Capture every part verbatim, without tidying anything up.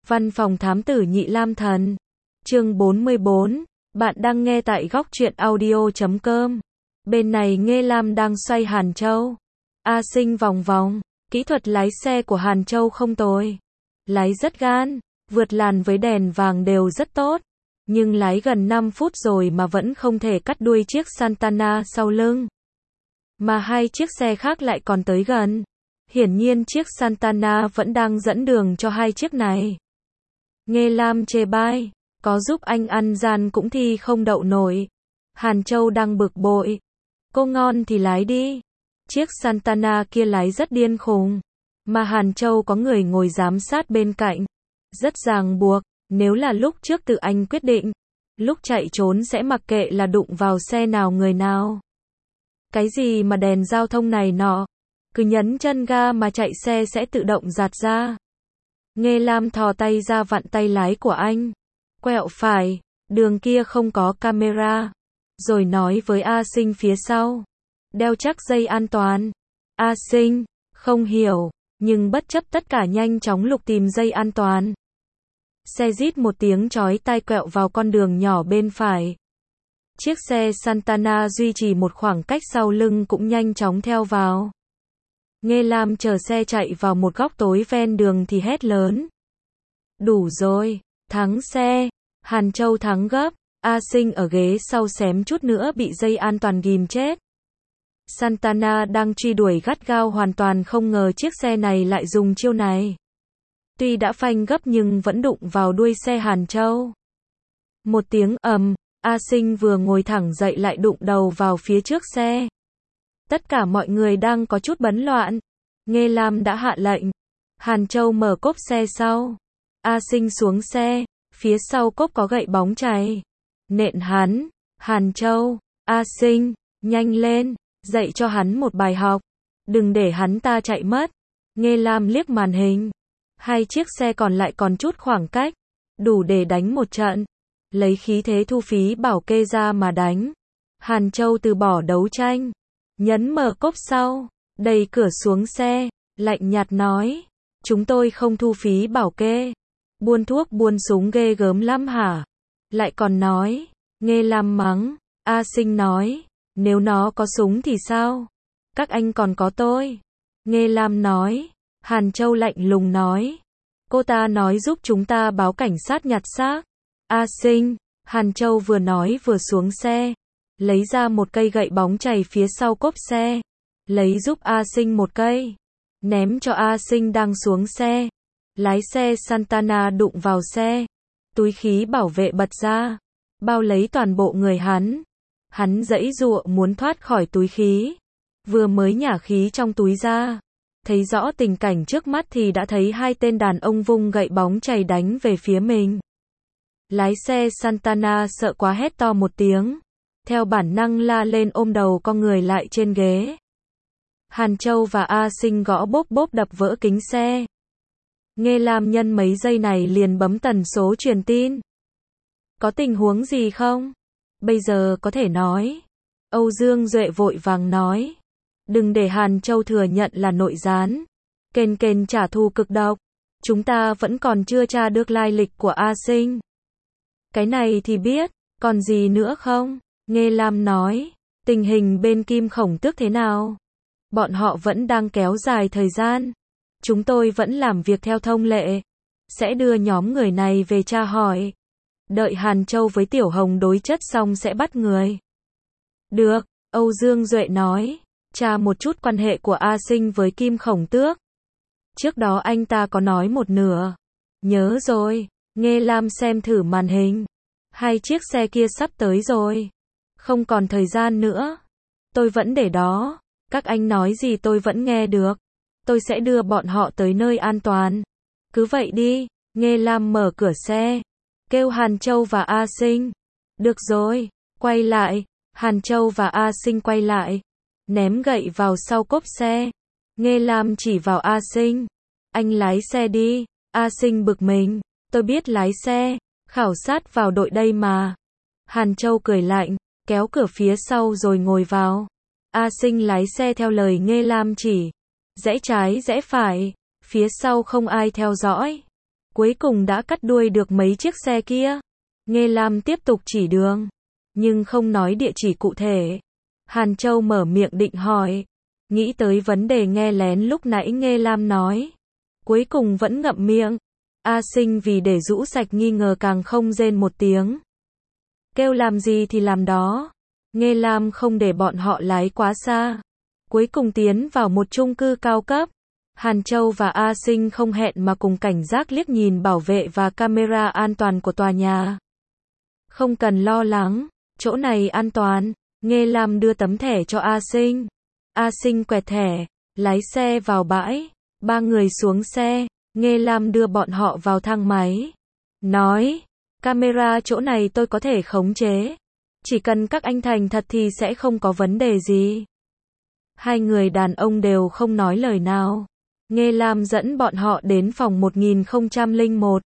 Văn phòng thám tử Nhị Lam Thần. Chương bốn mươi bốn. Bạn đang nghe tại góc truyện audio chấm com. Bên này Nghê Lam đang xoay Hàn Châu. A Sinh vòng vòng. Kỹ thuật lái xe của Hàn Châu không tồi. Lái rất gan, vượt làn với đèn vàng đều rất tốt. Nhưng lái gần năm phút rồi mà vẫn không thể cắt đuôi chiếc Santana sau lưng. Mà hai chiếc xe khác lại còn tới gần. Hiển nhiên chiếc Santana vẫn đang dẫn đường cho hai chiếc này. Nghê Lam chê bai, có giúp anh ăn gian cũng thi không đậu nổi. Hàn Châu đang bực bội. Cô ngon thì lái đi. Chiếc Santana kia lái rất điên khùng. Mà Hàn Châu có người ngồi giám sát bên cạnh. Rất ràng buộc, nếu là lúc trước tự anh quyết định. Lúc chạy trốn sẽ mặc kệ là đụng vào xe nào người nào. Cái gì mà đèn giao thông này nọ. Cứ nhấn chân ga mà chạy xe sẽ tự động giạt ra. Nghê Lam thò tay ra vặn tay lái của anh. Quẹo phải, đường kia không có camera. Rồi nói với A Sinh phía sau. Đeo chắc dây an toàn. A Sinh, không hiểu, nhưng bất chấp tất cả nhanh chóng lục tìm dây an toàn. Xe rít một tiếng chói tai quẹo vào con đường nhỏ bên phải. Chiếc xe Santana duy trì một khoảng cách sau lưng cũng nhanh chóng theo vào. Nghê Lam chờ xe chạy vào một góc tối ven đường thì hét lớn. Đủ rồi, thắng xe. Hàn Châu thắng gấp. A Sinh ở ghế sau xém chút nữa bị dây an toàn ghim chết. Santana đang truy đuổi gắt gao hoàn toàn không ngờ chiếc xe này lại dùng chiêu này. Tuy đã phanh gấp nhưng vẫn đụng vào đuôi xe Hàn Châu. Một tiếng ầm, A Sinh vừa ngồi thẳng dậy lại đụng đầu vào phía trước xe. Tất cả mọi người đang có chút bấn loạn. Nghê Lam đã hạ lệnh. Hàn Châu mở cốp xe sau. A Sinh xuống xe. Phía sau cốp có gậy bóng chày. Nện hắn. Hàn Châu. A Sinh. Nhanh lên. Dạy cho hắn một bài học. Đừng để hắn ta chạy mất. Nghê Lam liếc màn hình. Hai chiếc xe còn lại còn chút khoảng cách. Đủ để đánh một trận. Lấy khí thế thu phí bảo kê ra mà đánh. Hàn Châu từ bỏ đấu tranh. Nhấn mở cốp sau, đẩy cửa xuống xe, lạnh nhạt nói, chúng tôi không thu phí bảo kê. Buôn thuốc buôn súng ghê gớm lắm hả? Lại còn nói, Nghê Lam mắng. A Sinh nói, nếu nó có súng thì sao? Các anh còn có tôi. Nghê Lam nói. Hàn Châu lạnh lùng nói, cô ta nói giúp chúng ta báo cảnh sát nhặt xác. A Sinh. Hàn Châu vừa nói vừa xuống xe. Lấy ra một cây gậy bóng chày phía sau cốp xe. Lấy giúp A Sinh một cây. Ném cho A Sinh đang xuống xe. Lái xe Santana đụng vào xe. Túi khí bảo vệ bật ra. Bao lấy toàn bộ người hắn. Hắn giãy giụa muốn thoát khỏi túi khí. Vừa mới nhả khí trong túi ra. Thấy rõ tình cảnh trước mắt thì đã thấy hai tên đàn ông vung gậy bóng chày đánh về phía mình. Lái xe Santana sợ quá hét to một tiếng. Theo bản năng la lên ôm đầu con người lại trên ghế. Hàn Châu và A Sinh gõ bốp bốp đập vỡ kính xe. Nghê Lam nhân mấy giây này liền bấm tần số truyền tin. Có tình huống gì không? Bây giờ có thể nói. Âu Dương Duệ vội vàng nói. Đừng để Hàn Châu thừa nhận là nội gián. Kền kền trả thù cực độc. Chúng ta vẫn còn chưa tra được lai lịch của A Sinh. Cái này thì biết, còn gì nữa không? Nghê Lam nói, tình hình bên Kim Khổng Tước thế nào? Bọn họ vẫn đang kéo dài thời gian. Chúng tôi vẫn làm việc theo thông lệ. Sẽ đưa nhóm người này về tra hỏi. Đợi Hàn Châu với Tiểu Hồng đối chất xong sẽ bắt người. Được, Âu Dương Duệ nói, tra một chút quan hệ của A Sinh với Kim Khổng Tước. Trước đó anh ta có nói một nửa. Nhớ rồi, Nghê Lam xem thử màn hình. Hai chiếc xe kia sắp tới rồi. Không còn thời gian nữa. Tôi vẫn để đó. Các anh nói gì tôi vẫn nghe được. Tôi sẽ đưa bọn họ tới nơi an toàn. Cứ vậy đi. Nghê Lam mở cửa xe. Kêu Hàn Châu và A Sinh. Được rồi. Quay lại. Hàn Châu và A Sinh quay lại. Ném gậy vào sau cốp xe. Nghê Lam chỉ vào A Sinh. Anh lái xe đi. A Sinh bực mình. Tôi biết lái xe. Khảo sát vào đội đây mà. Hàn Châu cười lạnh. Kéo cửa phía sau rồi ngồi vào. A Sinh lái xe theo lời Nghê Lam chỉ. Rẽ trái rẽ phải. Phía sau không ai theo dõi. cuối cùng đã cắt đuôi được mấy chiếc xe kia. Nghe Lam tiếp tục chỉ đường, nhưng không nói địa chỉ cụ thể. Hàn Châu mở miệng định hỏi, nghĩ tới vấn đề nghe lén lúc nãy Nghe Lam nói. Cuối cùng vẫn ngậm miệng. A Sinh vì để rũ sạch nghi ngờ càng không rên một tiếng. Kêu làm gì thì làm đó. Nghe Lam không để bọn họ lái quá xa. Cuối cùng tiến vào một chung cư cao cấp. Hàn Châu và A Sinh không hẹn mà cùng cảnh giác liếc nhìn bảo vệ và camera an toàn của tòa nhà. Không cần lo lắng, chỗ này an toàn. Nghe Lam đưa tấm thẻ cho A Sinh. A Sinh quẹt thẻ, lái xe vào bãi. Ba người xuống xe, Nghe Lam đưa bọn họ vào thang máy. Nói, camera chỗ này tôi có thể khống chế. Chỉ cần các anh thành thật thì sẽ không có vấn đề gì. Hai người đàn ông đều không nói lời nào. Nghe Lam dẫn bọn họ đến phòng một nghìn không trăm lẻ một.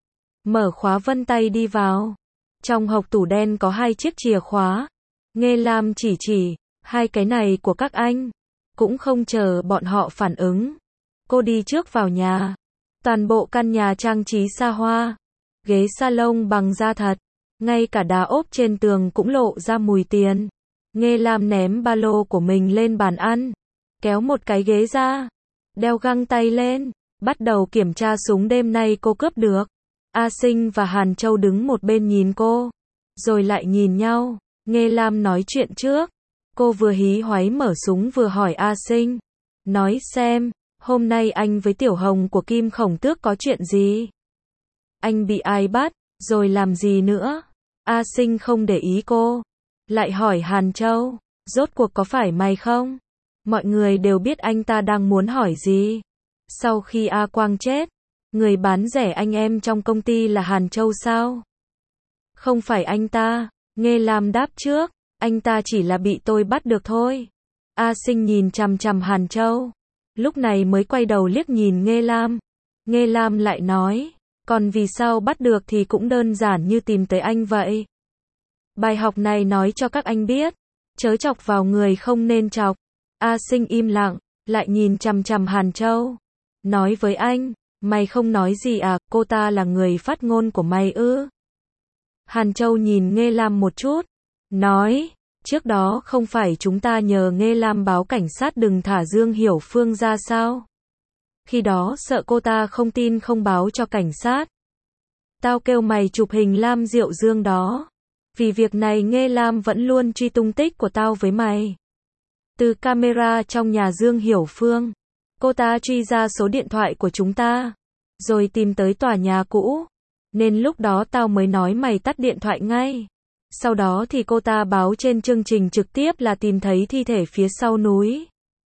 Mở khóa vân tay đi vào. Trong hộc tủ đen có hai chiếc chìa khóa. Nghe Lam chỉ chỉ, hai cái này của các anh. Cũng không chờ bọn họ phản ứng. Cô đi trước vào nhà. Toàn bộ căn nhà trang trí xa hoa. Ghế salon bằng da thật. Ngay cả đá ốp trên tường cũng lộ ra mùi tiền. Nghe Lam ném ba lô của mình lên bàn ăn. Kéo một cái ghế ra. Đeo găng tay lên. Bắt đầu kiểm tra súng đêm nay cô cướp được. A Sinh và Hàn Châu đứng một bên nhìn cô. Rồi lại nhìn nhau. Nghe Lam nói chuyện trước. Cô vừa hí hoáy mở súng vừa hỏi A Sinh. Nói xem, hôm nay anh với Tiểu Hồng của Kim Khổng Tước có chuyện gì? Anh bị ai bắt, rồi làm gì nữa? A Sinh không để ý cô. Lại hỏi Hàn Châu, rốt cuộc có phải mày không? Mọi người đều biết anh ta đang muốn hỏi gì. Sau khi A Quang chết, người bán rẻ anh em trong công ty là Hàn Châu sao? Không phải anh ta. Nghe Lam đáp trước, anh ta chỉ là bị tôi bắt được thôi. A Sinh nhìn chằm chằm Hàn Châu. Lúc này mới quay đầu liếc nhìn Nghe Lam. Nghe Lam lại nói, còn vì sao bắt được thì cũng đơn giản như tìm tới anh vậy. Bài học này nói cho các anh biết, chớ chọc vào người không nên chọc. A Sinh im lặng, lại nhìn chằm chằm Hàn Châu. Nói với anh, mày không nói gì à, cô ta là người phát ngôn của mày ư? Hàn Châu nhìn Nghe Lam một chút, nói, trước đó không phải chúng ta nhờ Nghe Lam báo cảnh sát đừng thả Dương Hiểu Phương ra sao? Khi đó sợ cô ta không tin không báo cho cảnh sát. Tao kêu mày chụp hình Lam Diệu Dương đó. Vì việc này Nghe Lam vẫn luôn truy tung tích của tao với mày. Từ camera trong nhà Dương Hiểu Phương, cô ta truy ra số điện thoại của chúng ta, rồi tìm tới tòa nhà cũ. Nên lúc đó tao mới nói mày tắt điện thoại ngay. Sau đó thì cô ta báo trên chương trình trực tiếp là tìm thấy thi thể phía sau núi.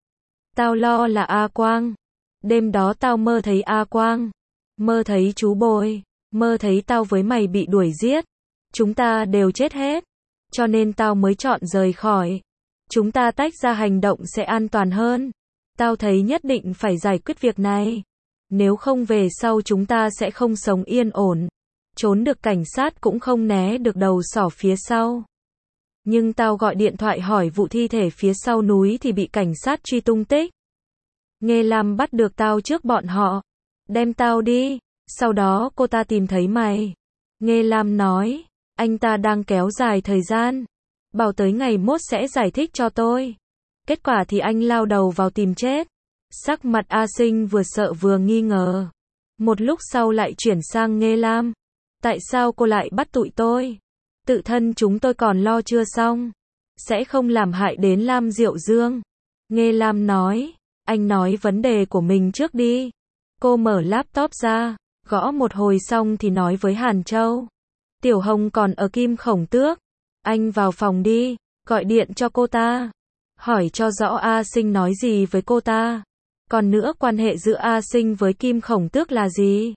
Tao lo là A Quang. Đêm đó tao mơ thấy A Quang. Mơ thấy chú Bồi. Mơ thấy tao với mày bị đuổi giết. Chúng ta đều chết hết. Cho nên tao mới chọn rời khỏi. Chúng ta tách ra hành động sẽ an toàn hơn. Tao thấy nhất định phải giải quyết việc này. Nếu không về sau chúng ta sẽ không sống yên ổn. Trốn được cảnh sát cũng không né được đầu sỏ phía sau. Nhưng tao gọi điện thoại hỏi vụ thi thể phía sau núi thì bị cảnh sát truy tung tích. Nghe Lam bắt được tao trước bọn họ. Đem tao đi. Sau đó cô ta tìm thấy mày. Nghe Lam nói, anh ta đang kéo dài thời gian. Bảo tới ngày mốt sẽ giải thích cho tôi. Kết quả thì anh lao đầu vào tìm chết. Sắc mặt A Sinh vừa sợ vừa nghi ngờ. Một lúc sau lại chuyển sang Nghe Lam. Tại sao cô lại bắt tụi tôi? Tự thân chúng tôi còn lo chưa xong. Sẽ không làm hại đến Lam Diệu Dương. Nghe Lam nói, anh nói vấn đề của mình trước đi. Cô mở laptop ra, gõ một hồi xong thì nói với Hàn Châu. Tiểu Hồng còn ở Kim Khổng Tước. Anh vào phòng đi, gọi điện cho cô ta. Hỏi cho rõ A Sinh nói gì với cô ta. Còn nữa quan hệ giữa A Sinh với Kim Khổng Tước là gì?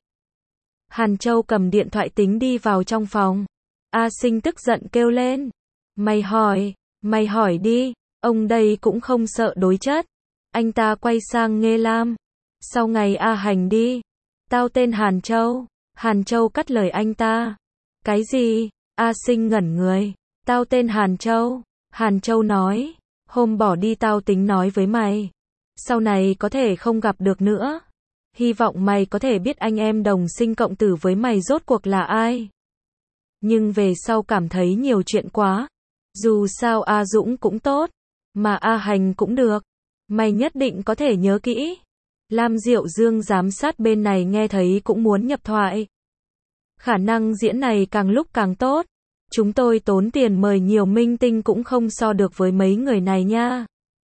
Hàn Châu cầm điện thoại tính đi vào trong phòng. A Sinh tức giận kêu lên. Mày hỏi, mày hỏi đi, ông đây cũng không sợ đối chất. Anh ta quay sang Nghe Lam. Sau ngày A hành đi. Tao tên Hàn Châu. Hàn Châu cắt lời anh ta. Cái gì? A Sinh ngẩn người. Tao tên Hàn Châu. Hàn Châu nói. Hôm bỏ đi tao tính nói với mày. Sau này có thể không gặp được nữa. Hy vọng mày có thể biết anh em đồng sinh cộng tử với mày rốt cuộc là ai. Nhưng về sau cảm thấy nhiều chuyện quá. Dù sao A Dũng cũng tốt, mà A Hành cũng được. Mày nhất định có thể nhớ kỹ. Lam Diệu Dương giám sát bên này nghe thấy cũng muốn nhập thoại. Khả năng diễn này càng lúc càng tốt. Chúng tôi tốn tiền mời nhiều minh tinh cũng không so được với mấy người này nha.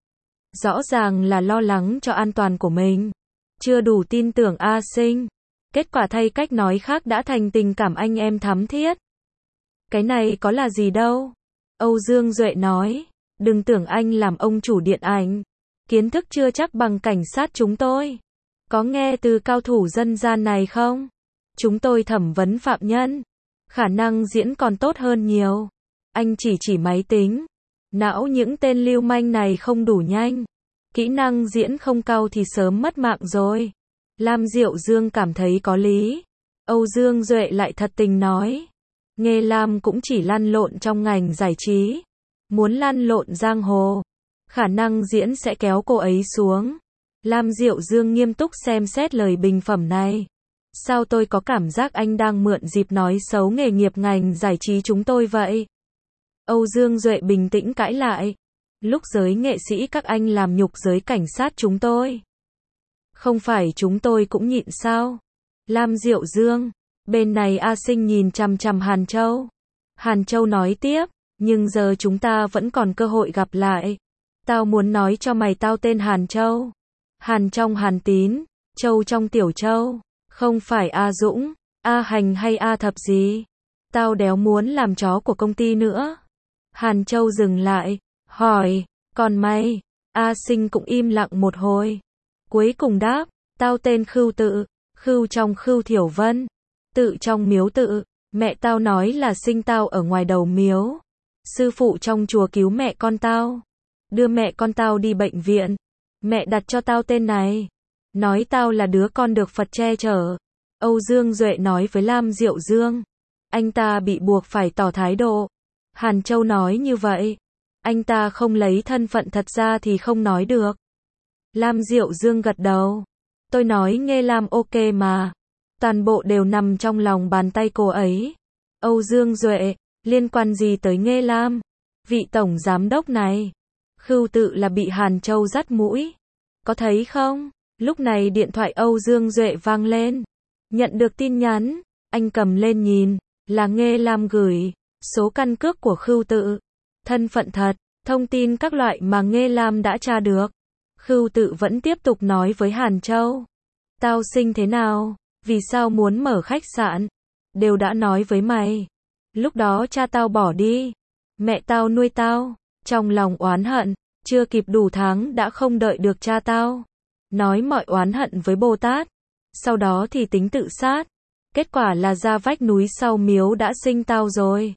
Rõ ràng là lo lắng cho an toàn của mình. Chưa đủ tin tưởng A Sinh. Kết quả thay cách nói khác đã thành tình cảm anh em thắm thiết. Cái này có là gì đâu. Âu Dương Duệ nói. Đừng tưởng anh làm ông chủ điện ảnh. Kiến thức chưa chắc bằng cảnh sát chúng tôi. Có nghe từ cao thủ dân gian này không? Chúng tôi thẩm vấn phạm nhân. Khả năng diễn còn tốt hơn nhiều. Anh chỉ chỉ máy tính. Não những tên lưu manh này không đủ nhanh. Kỹ năng diễn không cao thì sớm mất mạng rồi. Lam Diệu Dương cảm thấy có lý. Âu Dương Duệ lại thật tình nói. Nghê Lam cũng chỉ lăn lộn trong ngành giải trí. Muốn lăn lộn giang hồ. Khả năng diễn sẽ kéo cô ấy xuống. Lam Diệu Dương nghiêm túc xem xét lời bình phẩm này. Sao tôi có cảm giác anh đang mượn dịp nói xấu nghề nghiệp ngành giải trí chúng tôi vậy? Âu Dương Duệ bình tĩnh cãi lại. Lúc giới nghệ sĩ các anh làm nhục giới cảnh sát chúng tôi. Không phải chúng tôi cũng nhịn sao? Lam Diệu Dương. Bên này A Sinh nhìn chằm chằm Hàn Châu. Hàn Châu nói tiếp. Nhưng giờ chúng ta vẫn còn cơ hội gặp lại. Tao muốn nói cho mày tao tên Hàn Châu. Hàn trong Hàn Tín. Châu trong Tiểu Châu. Không phải A Dũng, A Hành hay A Thập gì. Tao đéo muốn làm chó của công ty nữa. Hàn Châu dừng lại. Hỏi. Còn mày? A Sinh cũng im lặng một hồi. Cuối cùng đáp. Tao tên Khưu Tự. Khưu trong Khưu Thiểu Vân. Tự trong miếu tự. Mẹ tao nói là sinh tao ở ngoài đầu miếu. Sư phụ trong chùa cứu mẹ con tao. Đưa mẹ con tao đi bệnh viện. Mẹ đặt cho tao tên này. Nói tao là đứa con được Phật che chở. Âu Dương Duệ nói với Lam Diệu Dương. Anh ta bị buộc phải tỏ thái độ. Hàn Châu nói như vậy. Anh ta không lấy thân phận thật ra thì không nói được. Lam Diệu Dương gật đầu. Tôi nói Nghê Lam ok mà. Toàn bộ đều nằm trong lòng bàn tay cô ấy. Âu Dương Duệ. Liên quan gì tới Nghê Lam? Vị tổng giám đốc này. Khưu Tự là bị Hàn Châu dắt mũi. Có thấy không? Lúc này điện thoại Âu Dương Duệ vang lên. Nhận được tin nhắn. Anh cầm lên nhìn. Là Nghê Lam gửi. Số căn cước của Khưu Tự. Thân phận thật. Thông tin các loại mà Nghê Lam đã tra được. Khưu Tự vẫn tiếp tục nói với Hàn Châu. Tao Sinh thế nào? Vì sao muốn mở khách sạn? Đều đã nói với mày. Lúc đó cha tao bỏ đi. Mẹ tao nuôi tao. Trong lòng oán hận. Chưa kịp đủ tháng đã không đợi được cha tao. Nói mọi oán hận với Bồ Tát. Sau đó thì tính tự sát. Kết quả là ra vách núi sau miếu đã sinh tao rồi.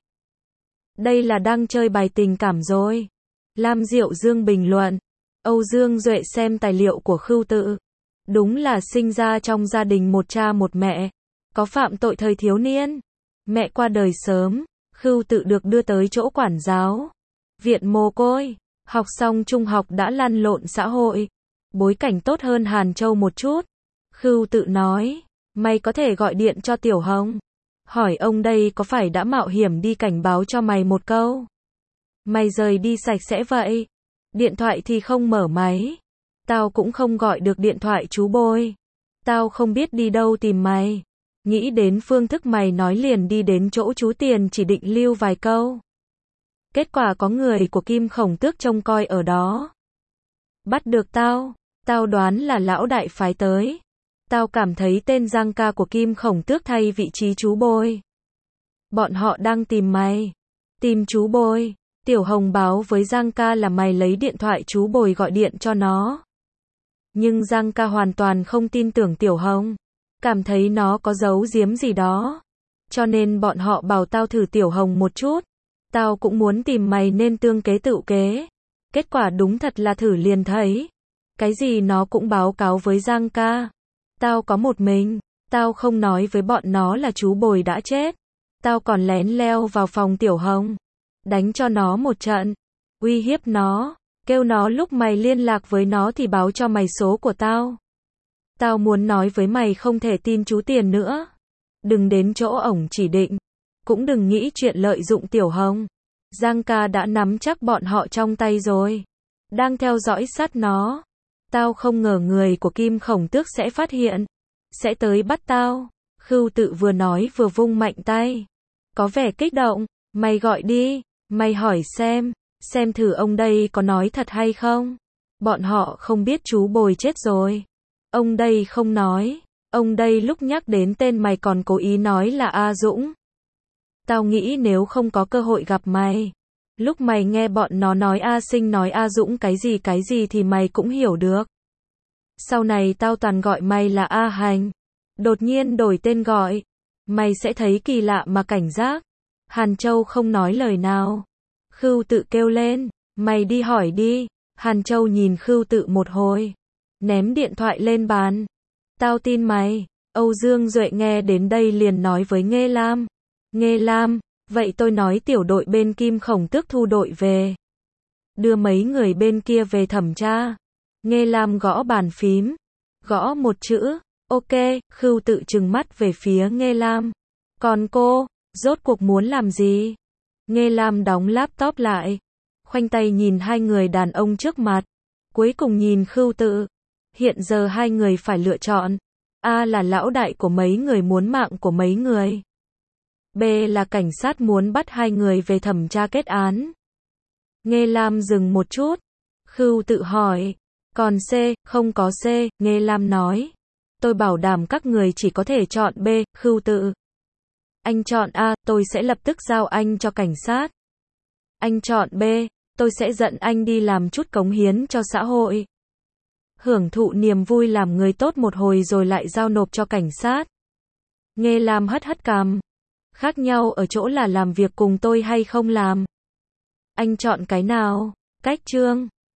Đây là đang chơi bài tình cảm rồi. Lam Diệu Dương bình luận. Âu Dương Duệ xem tài liệu của Khưu Tự. Đúng là sinh ra trong gia đình một cha một mẹ. Có phạm tội thời thiếu niên. Mẹ qua đời sớm. Khưu Tự được đưa tới chỗ quản giáo. Viện mồ côi. Học xong trung học đã lăn lộn xã hội. Bối cảnh tốt hơn Hàn Châu một chút. Khưu Tự nói. Mày có thể gọi điện cho Tiểu Hồng. Hỏi ông đây có phải đã mạo hiểm đi cảnh báo cho mày một câu. Mày rời đi sạch sẽ vậy. Điện thoại thì không mở máy. Tao cũng không gọi được điện thoại chú Bôi. Tao không biết đi đâu tìm mày. Nghĩ đến phương thức mày nói liền đi đến chỗ chú Tiền chỉ định lưu vài câu. Kết quả có người của Kim Khổng Tước trông coi ở đó. Bắt được tao. Tao đoán là lão đại phái tới. Tao cảm thấy tên Giang ca của Kim Khổng Tước thay vị trí chú Bôi. Bọn họ đang tìm mày. Tìm chú Bôi. Tiểu Hồng báo với Giang ca là mày lấy điện thoại chú Bồi gọi điện cho nó. Nhưng Giang ca hoàn toàn không tin tưởng Tiểu Hồng. Cảm thấy nó có giấu giếm gì đó. Cho nên bọn họ bảo tao thử Tiểu Hồng một chút. Tao cũng muốn tìm mày nên tương kế tự kế. Kết quả đúng thật là thử liền thấy. Cái gì nó cũng báo cáo với Giang ca. Tao có một mình. Tao không nói với bọn nó là chú Bồi đã chết. Tao còn lén leo vào phòng Tiểu Hồng. Đánh cho nó một trận. Uy hiếp nó. Kêu nó lúc mày liên lạc với nó thì báo cho mày số của tao. Tao muốn nói với mày không thể tin chú Tiền nữa. Đừng đến chỗ ổng chỉ định. Cũng đừng nghĩ chuyện lợi dụng Tiểu Hồng. Giang ca đã nắm chắc bọn họ trong tay rồi. Đang theo dõi sát nó. Tao không ngờ người của Kim Khổng Tước sẽ phát hiện. Sẽ tới bắt tao. Khưu Tự vừa nói vừa vung mạnh tay. Có vẻ kích động. Mày gọi đi. Mày hỏi xem. Xem thử ông đây có nói thật hay không. Bọn họ không biết chú Bồi chết rồi. Ông đây không nói. Ông đây lúc nhắc đến tên mày còn cố ý nói là A Dũng. Tao nghĩ nếu không có cơ hội gặp mày. Lúc mày nghe bọn nó nói A Sinh nói A Dũng cái gì cái gì thì mày cũng hiểu được. Sau này tao toàn gọi mày là A Hành. Đột nhiên đổi tên gọi. Mày sẽ thấy kỳ lạ mà cảnh giác. Hàn Châu không nói lời nào. Khưu Tự kêu lên. Mày đi hỏi đi. Hàn Châu nhìn Khưu Tự một hồi. Ném điện thoại lên bàn. Tao tin mày. Âu Dương Duệ nghe đến đây liền nói với Nghê Lam. Nghê Lam, vậy tôi nói tiểu đội bên Kim Khổng Tước thu đội về. Đưa mấy người bên kia về thẩm tra. Nghê Lam gõ bàn phím. Gõ một chữ. Ok, Khưu Tự trừng mắt về phía Nghê Lam. Còn cô, rốt cuộc muốn làm gì? Nghê Lam đóng laptop lại. Khoanh tay nhìn hai người đàn ông trước mặt. Cuối cùng nhìn Khưu Tự. Hiện giờ hai người phải lựa chọn. A là lão đại của mấy người muốn mạng của mấy người. B là cảnh sát muốn bắt hai người về thẩm tra kết án. Nghê Lam dừng một chút. Khưu Tự hỏi. Còn C, không có C, Nghê Lam nói. Tôi bảo đảm các người chỉ có thể chọn B, Khưu Tự. Anh chọn A, tôi sẽ lập tức giao anh cho cảnh sát. Anh chọn B, tôi sẽ dẫn anh đi làm chút cống hiến cho xã hội. Hưởng thụ niềm vui làm người tốt một hồi rồi lại giao nộp cho cảnh sát. Nghê Lam hất hất cằm. Khác nhau ở chỗ là làm việc cùng tôi hay không làm. Anh chọn cái nào? Cách Trương.